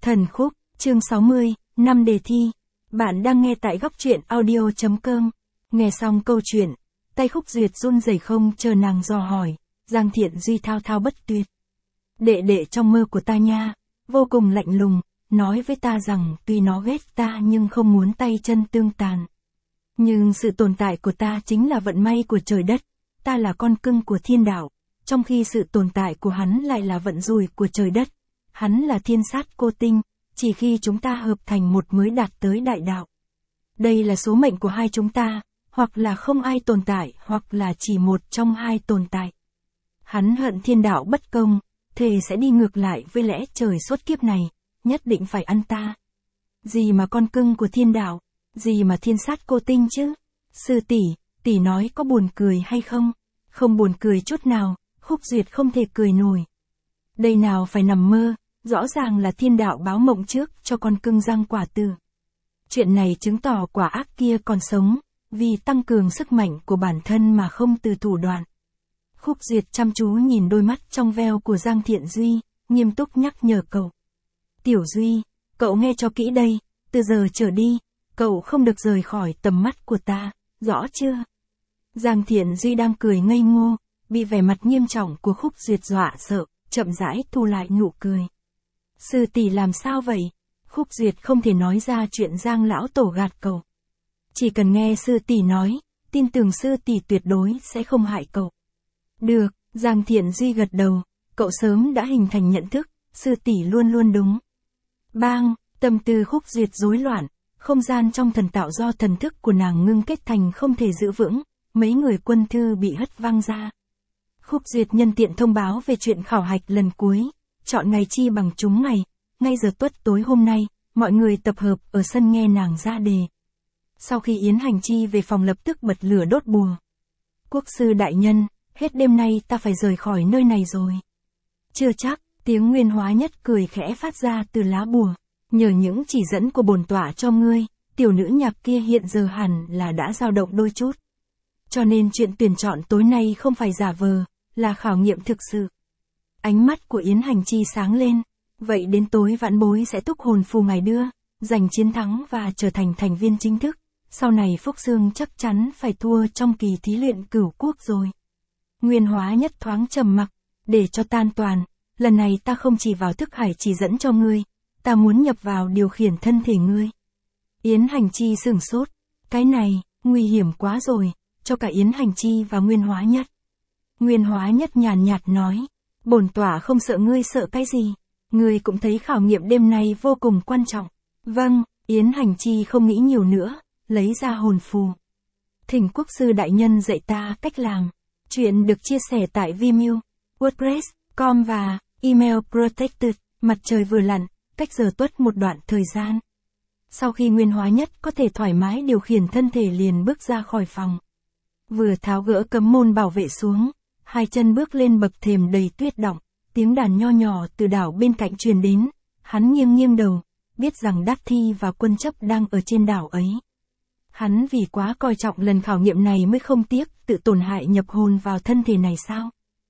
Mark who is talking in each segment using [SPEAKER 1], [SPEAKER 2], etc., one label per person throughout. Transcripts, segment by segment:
[SPEAKER 1] Thần khúc, chương 60, năm đề thi. Bạn đang nghe tại góc truyện audio.com. Nghe xong câu chuyện, tay Khúc Duyệt run rẩy không chờ nàng dò hỏi, Giang Thiện Duy thao thao bất tuyệt. Đệ đệ trong mơ của ta nha, vô cùng lạnh lùng, nói với ta rằng tuy nó ghét ta nhưng không muốn tay chân tương tàn. Nhưng sự tồn tại của ta chính là vận may của trời đất, ta là con cưng của thiên đạo, trong khi sự tồn tại của hắn lại là vận rủi của trời đất. Hắn là thiên sát cô tinh, chỉ khi chúng ta hợp thành một mới đạt tới đại đạo. Đây là số mệnh của hai chúng ta, hoặc là không ai tồn tại hoặc là chỉ một trong hai tồn tại. Hắn hận thiên đạo bất công, thề sẽ đi ngược lại với lẽ trời suốt kiếp này, nhất định phải ăn ta. Gì mà con cưng của thiên đạo, gì mà thiên sát cô tinh chứ? Sư tỷ nói có buồn cười hay không? Không buồn cười chút nào, Khúc Duyệt không thể cười nổi. Đây nào phải nằm mơ, rõ ràng là thiên đạo báo mộng trước cho con cưng Giang Quả Tử. Chuyện này chứng tỏ quả ác kia còn sống, vì tăng cường sức mạnh của bản thân mà không từ thủ đoạn. Khúc Duyệt chăm chú nhìn đôi mắt trong veo của Giang Thiện Duy, nghiêm túc nhắc nhở cậu. Tiểu Duy, cậu nghe cho kỹ đây, từ giờ trở đi, cậu không được rời khỏi tầm mắt của ta, rõ chưa? Giang Thiện Duy đang cười ngây ngô, bị vẻ mặt nghiêm trọng của Khúc Duyệt dọa sợ, chậm rãi thu lại nụ cười. Sư tỷ làm sao vậy? Khúc Duyệt không thể nói ra chuyện Giang lão tổ gạt cậu. Chỉ cần nghe sư tỷ nói, tin tưởng sư tỷ tuyệt đối sẽ không hại cậu. Được, Giang Thiện Duy gật đầu, cậu sớm đã hình thành nhận thức, sư tỷ luôn luôn đúng. Bang, tâm tư Khúc Duyệt rối loạn, không gian trong thần tạo do thần thức của nàng ngưng kết thành không thể giữ vững, mấy người quân thư bị hất văng ra. Khúc Duyệt nhân tiện thông báo về chuyện khảo hạch lần cuối, chọn ngày chi bằng trúng ngày, ngay giờ tuất tối hôm nay, mọi người tập hợp ở sân nghe nàng ra đề. Sau khi Yến Hành Chi về phòng lập tức bật lửa đốt bùa. Quốc sư đại nhân, hết đêm nay ta phải rời khỏi nơi này rồi. Chưa chắc, tiếng Nguyên Hóa Nhất cười khẽ phát ra từ lá bùa. Nhờ những chỉ dẫn của bổn tọa cho ngươi, tiểu nữ nhạc kia hiện giờ hẳn là đã dao động đôi chút. Cho nên chuyện tuyển chọn tối nay không phải giả vờ, là khảo nghiệm thực sự. Ánh mắt của Yến Hành Chi sáng lên, vậy đến tối vãn bối sẽ túc hồn phù ngài đưa, giành chiến thắng và trở thành thành viên chính thức. Sau này Phúc Sương chắc chắn phải thua trong kỳ thí luyện cửu quốc rồi. Nguyên Hóa Nhất thoáng trầm mặc, để cho tan toàn, lần này ta không chỉ vào thức hải chỉ dẫn cho ngươi, ta muốn nhập vào điều khiển thân thể ngươi. Yến Hành Chi sửng sốt, cái này, nguy hiểm quá rồi, cho cả Yến Hành Chi và Nguyên Hóa Nhất. Nguyên Hóa Nhất nhàn nhạt nói, bổn tọa không sợ ngươi sợ cái gì, ngươi cũng thấy khảo nghiệm đêm nay vô cùng quan trọng. Vâng, Yến Hành Chi không nghĩ nhiều nữa, lấy ra hồn phù. Thỉnh quốc sư đại nhân dạy ta cách làm. Chuyện được chia sẻ tại Vimeo, WordPress.com và email protected, mặt trời vừa lặn, cách giờ tuất một đoạn thời gian. Sau khi Nguyên Hóa Nhất có thể thoải mái điều khiển thân thể liền bước ra khỏi phòng. Vừa tháo gỡ cấm môn bảo vệ xuống, hai chân bước lên bậc thềm đầy tuyết đọng, tiếng đàn nho nhỏ từ đảo bên cạnh truyền đến, hắn nghiêng nghiêng đầu, biết rằng Đắc Thi và Quân Chấp đang ở trên đảo ấy. Hắn vì quá coi trọng lần khảo nghiệm này mới không tiếc tự tổn hại nhập hồn vào thân thể này sao?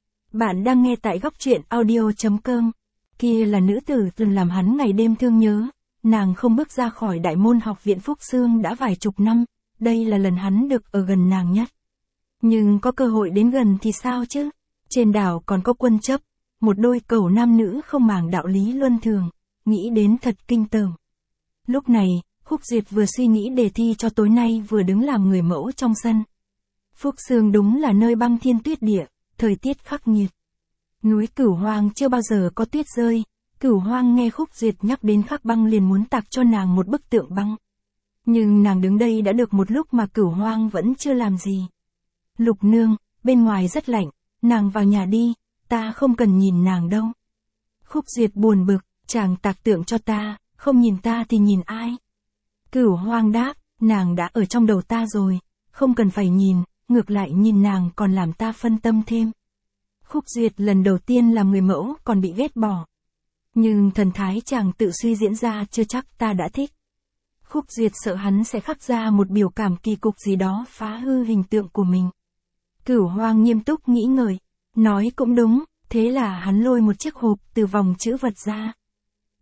[SPEAKER 1] Bạn đang nghe tại góc truyện audio.com. Kia là nữ tử từng làm hắn ngày đêm thương nhớ, nàng không bước ra khỏi đại môn học viện Phúc Sương đã vài chục năm, đây là lần hắn được ở gần nàng nhất. Nhưng có cơ hội đến gần thì sao chứ? Trên đảo còn có Quân Chấp, một đôi cẩu nam nữ không màng đạo lý luân thường, nghĩ đến thật kinh tởm. Lúc này, Khúc Duyệt vừa suy nghĩ đề thi cho tối nay vừa đứng làm người mẫu trong sân. Phúc Sương đúng là nơi băng thiên tuyết địa, thời tiết khắc nghiệt. Núi Cửu Hoang chưa bao giờ có tuyết rơi, Cửu Hoang nghe Khúc Duyệt nhắc đến khắc băng liền muốn tạc cho nàng một bức tượng băng. Nhưng nàng đứng đây đã được một lúc mà Cửu Hoang vẫn chưa làm gì. Lục nương, bên ngoài rất lạnh, nàng vào nhà đi, ta không cần nhìn nàng đâu. Khúc Duyệt buồn bực, chàng tạc tượng cho ta, không nhìn ta thì nhìn ai? Cửu Hoang đáp, nàng đã ở trong đầu ta rồi, không cần phải nhìn, ngược lại nhìn nàng còn làm ta phân tâm thêm. Khúc Duyệt lần đầu tiên làm người mẫu còn bị ghét bỏ. Nhưng thần thái chàng tự suy diễn ra chưa chắc ta đã thích. Khúc Duyệt sợ hắn sẽ khắc ra một biểu cảm kỳ cục gì đó phá hư hình tượng của mình. Cửu Hoang nghiêm túc nghĩ ngợi, nói cũng đúng, thế là hắn lôi một chiếc hộp từ vòng chữ vật ra.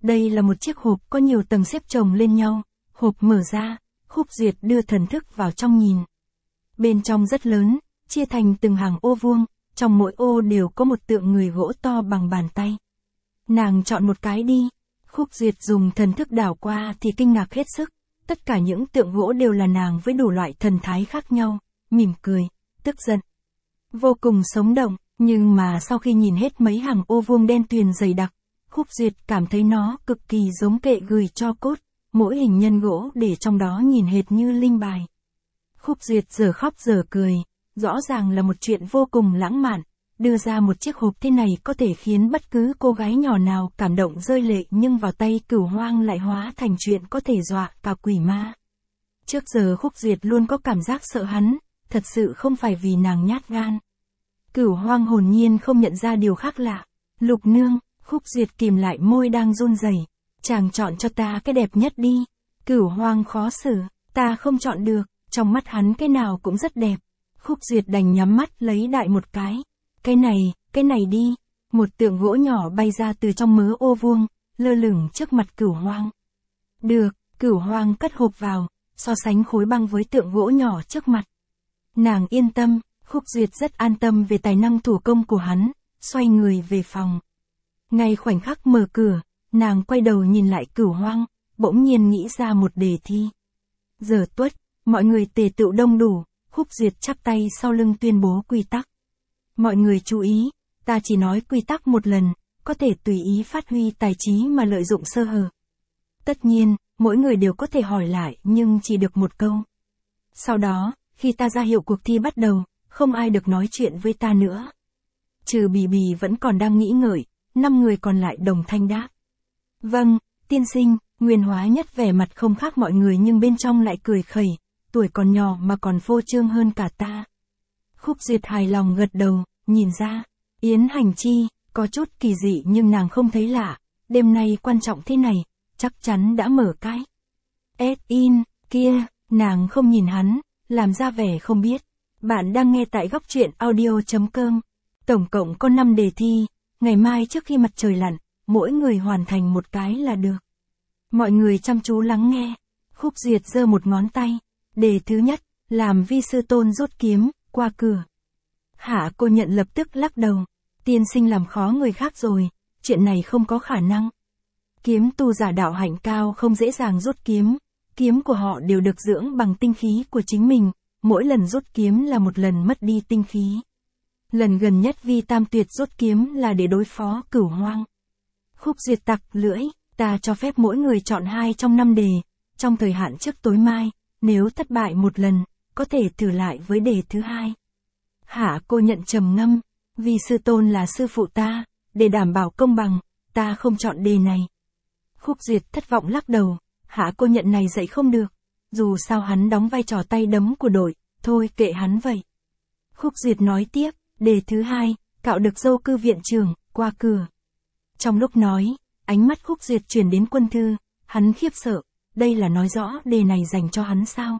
[SPEAKER 1] Đây là một chiếc hộp có nhiều tầng xếp chồng lên nhau, hộp mở ra, Khúc Duyệt đưa thần thức vào trong nhìn. Bên trong rất lớn, chia thành từng hàng ô vuông, trong mỗi ô đều có một tượng người gỗ to bằng bàn tay. Nàng chọn một cái đi. Khúc Duyệt dùng thần thức đảo qua thì kinh ngạc hết sức, tất cả những tượng gỗ đều là nàng với đủ loại thần thái khác nhau, mỉm cười, tức giận, vô cùng sống động, nhưng mà sau khi nhìn hết mấy hàng ô vuông đen tuyền dày đặc, Khúc Duyệt cảm thấy nó cực kỳ giống kệ gửi cho cốt, mỗi hình nhân gỗ để trong đó nhìn hệt như linh bài. Khúc Duyệt giờ khóc giờ cười, rõ ràng là một chuyện vô cùng lãng mạn, đưa ra một chiếc hộp thế này có thể khiến bất cứ cô gái nhỏ nào cảm động rơi lệ, nhưng vào tay Cửu Hoang lại hóa thành chuyện có thể dọa cả quỷ ma. Trước giờ Khúc Duyệt luôn có cảm giác sợ hắn, thật sự không phải vì nàng nhát gan. Cửu Hoang hồn nhiên không nhận ra điều khác lạ. Lục nương, Khúc Duyệt kìm lại môi đang run rẩy, chàng chọn cho ta cái đẹp nhất đi. Cửu Hoang khó xử, ta không chọn được, trong mắt hắn cái nào cũng rất đẹp. Khúc Duyệt đành nhắm mắt lấy đại một cái. Cái này đi. Một tượng gỗ nhỏ bay ra từ trong mớ ô vuông, lơ lửng trước mặt Cửu Hoang. Được, Cửu Hoang cất hộp vào, so sánh khối băng với tượng gỗ nhỏ trước mặt. Nàng yên tâm, Khúc Duyệt rất an tâm về tài năng thủ công của hắn, xoay người về phòng. Ngay khoảnh khắc mở cửa, nàng quay đầu nhìn lại Cửu Hoang, bỗng nhiên nghĩ ra một đề thi. Giờ tuất, mọi người tề tựu đông đủ, Khúc Duyệt chắp tay sau lưng tuyên bố quy tắc. Mọi người chú ý, ta chỉ nói quy tắc một lần, có thể tùy ý phát huy tài trí mà lợi dụng sơ hở. Tất nhiên, mỗi người đều có thể hỏi lại nhưng chỉ được một câu. Sau đó, khi ta ra hiệu cuộc thi bắt đầu, không ai được nói chuyện với ta nữa. Trừ Bì Bì vẫn còn đang nghĩ ngợi, 5 người còn lại đồng thanh đáp. Vâng, tiên sinh. Nguyên Hóa Nhất vẻ mặt không khác mọi người nhưng bên trong lại cười khẩy, tuổi còn nhỏ mà còn phô trương hơn cả ta. Khúc Duyệt hài lòng gật đầu, nhìn ra, Yến Hành Chi, có chút kỳ dị nhưng nàng không thấy lạ, đêm nay quan trọng thế này, chắc chắn đã mở cái. S-in, kia, nàng không nhìn hắn, làm ra vẻ không biết. Bạn đang nghe tại góc truyện audio.com. Tổng cộng có 5 đề thi, ngày mai trước khi mặt trời lặn, mỗi người hoàn thành một cái là được. Mọi người chăm chú lắng nghe. Khúc Duyệt giơ một ngón tay. Đề thứ nhất, làm Vi Sư Tôn rút kiếm, qua cửa. Hạ Cô Nhận lập tức lắc đầu. Tiên sinh làm khó người khác rồi, chuyện này không có khả năng. Kiếm tu giả đạo hạnh cao không dễ dàng rút kiếm, kiếm của họ đều được dưỡng bằng tinh khí của chính mình, mỗi lần rút kiếm là một lần mất đi tinh khí. Lần gần nhất Vi Tam Tuyệt rút kiếm là để đối phó Cửu Hoang. Khúc Duyệt tặc lưỡi, ta cho phép mỗi người chọn 2 trong 5 đề, trong thời hạn trước tối mai, nếu thất bại một lần, có thể thử lại với đề thứ 2. Hạ Cô Nhận trầm ngâm, vì sư tôn là sư phụ ta, để đảm bảo công bằng, ta không chọn đề này. Khúc Duyệt thất vọng lắc đầu, Hạ Cô Nhận này dạy không được, dù sao hắn đóng vai trò tay đấm của đội, thôi kệ hắn vậy. Khúc Duyệt nói tiếp, đề thứ 2, cạo được dâu cư viện trưởng, qua cửa. Trong lúc nói, ánh mắt Khúc Duyệt chuyển đến Quân Thư, hắn khiếp sợ, đây là nói rõ đề này dành cho hắn sao?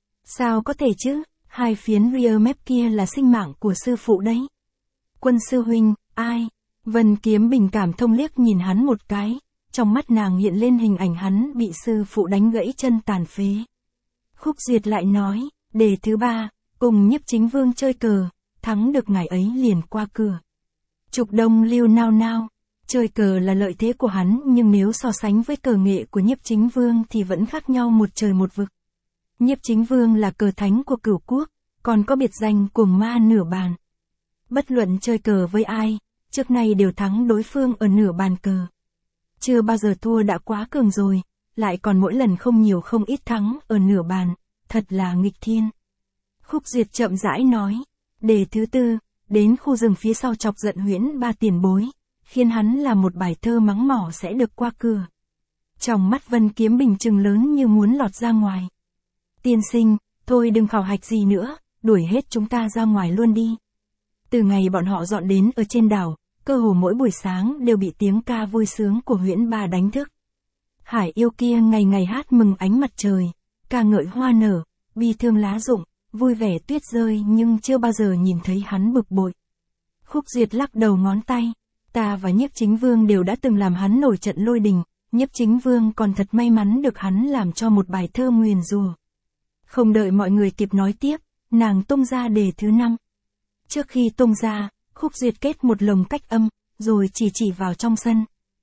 [SPEAKER 1] Sao có thể chứ, 2 phiến rear map kia là sinh mạng của sư phụ đấy. Quân sư huynh, ai? Vân Kiếm Bình cảm thông liếc nhìn hắn một cái, trong mắt nàng hiện lên hình ảnh hắn bị sư phụ đánh gãy chân tàn phế. Khúc Duyệt lại nói, đề thứ 3, cùng Nhiếp Chính Vương chơi cờ, thắng được ngày ấy liền qua cửa. Trục Đông Lưu nao nao, chơi cờ là lợi thế của hắn nhưng nếu so sánh với cờ nghệ của Nhiếp Chính Vương thì vẫn khác nhau một trời một vực. Nhiếp Chính Vương là cờ thánh của Cửu Quốc, còn có biệt danh cuồng ma nửa bàn. Bất luận chơi cờ với ai, trước nay đều thắng đối phương ở nửa bàn cờ. Chưa bao giờ thua đã quá cường rồi, lại còn mỗi lần không nhiều không ít thắng ở nửa bàn, thật là nghịch thiên. Khúc Duyệt chậm rãi nói, đề thứ 4, đến khu rừng phía sau chọc giận Huyễn Ba tiền bối, khiến hắn làm một bài thơ mắng mỏ sẽ được qua cửa. Trong mắt Vân Kiếm Bình trừng lớn như muốn lọt ra ngoài. Tiên sinh, thôi đừng khảo hạch gì nữa, đuổi hết chúng ta ra ngoài luôn đi. Từ ngày bọn họ dọn đến ở trên đảo, cơ hồ mỗi buổi sáng đều bị tiếng ca vui sướng của Huyễn Ba đánh thức. Hải yêu kia ngày ngày hát mừng ánh mặt trời, ca ngợi hoa nở, bi thương lá rụng, vui vẻ tuyết rơi nhưng chưa bao giờ nhìn thấy hắn bực bội. Khúc Duyệt lắc đầu ngón tay, ta và Nhiếp Chính Vương đều đã từng làm hắn nổi trận lôi đình, Nhiếp Chính Vương còn thật may mắn được hắn làm cho một bài thơ nguyền rủa. Không đợi mọi người kịp nói tiếp, nàng tung ra đề thứ 5. Trước khi tung ra, Khúc Duyệt kết một lồng cách âm, rồi chỉ vào trong sân.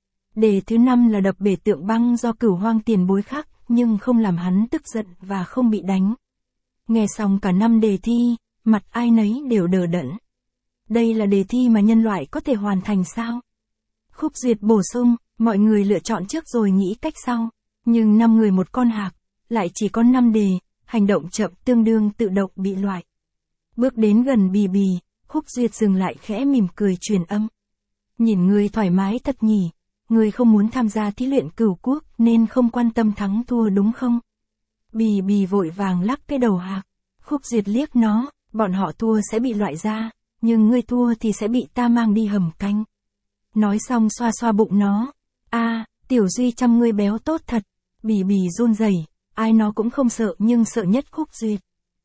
[SPEAKER 1] Đề thứ 5 là đập bể tượng băng do Cửu Hoang tiền bối khắc, nhưng không làm hắn tức giận và không bị đánh. Nghe xong cả 5 đề thi, mặt ai nấy đều đờ đẫn. Đây là đề thi mà nhân loại có thể hoàn thành sao? Khúc Duyệt bổ sung, mọi người lựa chọn trước rồi nghĩ cách sau. Nhưng 5 người một con hạc, lại chỉ có 5 đề, hành động chậm tương đương tự động bị loại. Bước đến gần Bì Bì, Khúc Duyệt dừng lại khẽ mỉm cười truyền âm. Nhìn ngươi thoải mái thật nhỉ, ngươi không muốn tham gia thí luyện cửu quốc nên không quan tâm thắng thua đúng không? Bì Bì vội vàng lắc cái đầu hạc. Khúc Duyệt liếc nó, bọn họ thua sẽ bị loại ra, nhưng ngươi thua thì sẽ bị ta mang đi hầm canh. Nói xong xoa xoa bụng nó. Tiểu Duy chăm ngươi béo tốt thật. Bì Bì run rẩy, ai nó cũng không sợ nhưng sợ nhất Khúc Duyệt.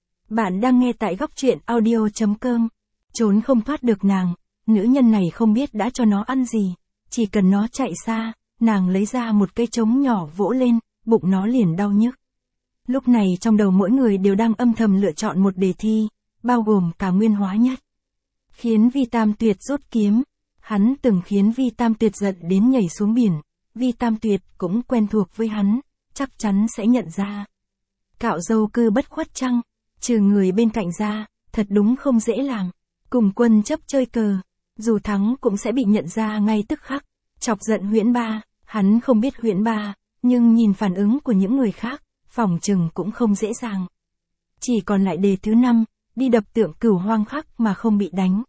[SPEAKER 1] Bạn đang nghe tại góc truyện audio.com. Trốn không thoát được nàng, nữ nhân này không biết đã cho nó ăn gì. Chỉ cần nó chạy xa, nàng lấy ra một cây trống nhỏ vỗ lên, bụng nó liền đau nhức. Lúc này trong đầu mỗi người đều đang âm thầm lựa chọn một đề thi, bao gồm cả Nguyên Hóa Nhất. Khiến Vi Tam Tuyệt rút kiếm. Hắn từng khiến Vi Tam Tuyệt giận đến nhảy xuống biển. Vi Tam Tuyệt cũng quen thuộc với hắn, chắc chắn sẽ nhận ra. Cạo râu cư bất khuất chăng, trừ người bên cạnh ra, thật đúng không dễ làm. Cùng quân chấp chơi cờ, dù thắng cũng sẽ bị nhận ra ngay tức khắc. Chọc giận Huyễn Ba, hắn không biết Huyễn Ba, nhưng nhìn phản ứng của những người khác, phỏng chừng cũng không dễ dàng. Chỉ còn lại đề thứ 5, đi đập tượng Cửu Hoang khắc mà không bị đánh.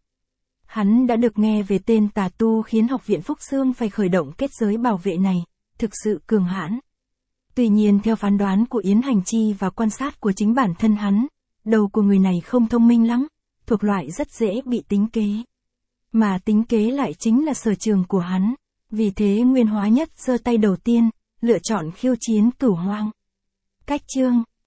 [SPEAKER 1] Hắn đã được nghe về tên tà tu khiến học viện Phúc Xương phải khởi động kết giới bảo vệ này, thực sự cường hãn. Tuy nhiên theo phán đoán của Yến Hành Chi và quan sát của chính bản thân hắn, đầu của người này không thông minh lắm, thuộc loại rất dễ bị tính kế. Mà tính kế lại chính là sở trường của hắn, vì thế Nguyên Hóa Nhất giơ tay đầu tiên, lựa chọn khiêu chiến Cửu Hoang. Cách chương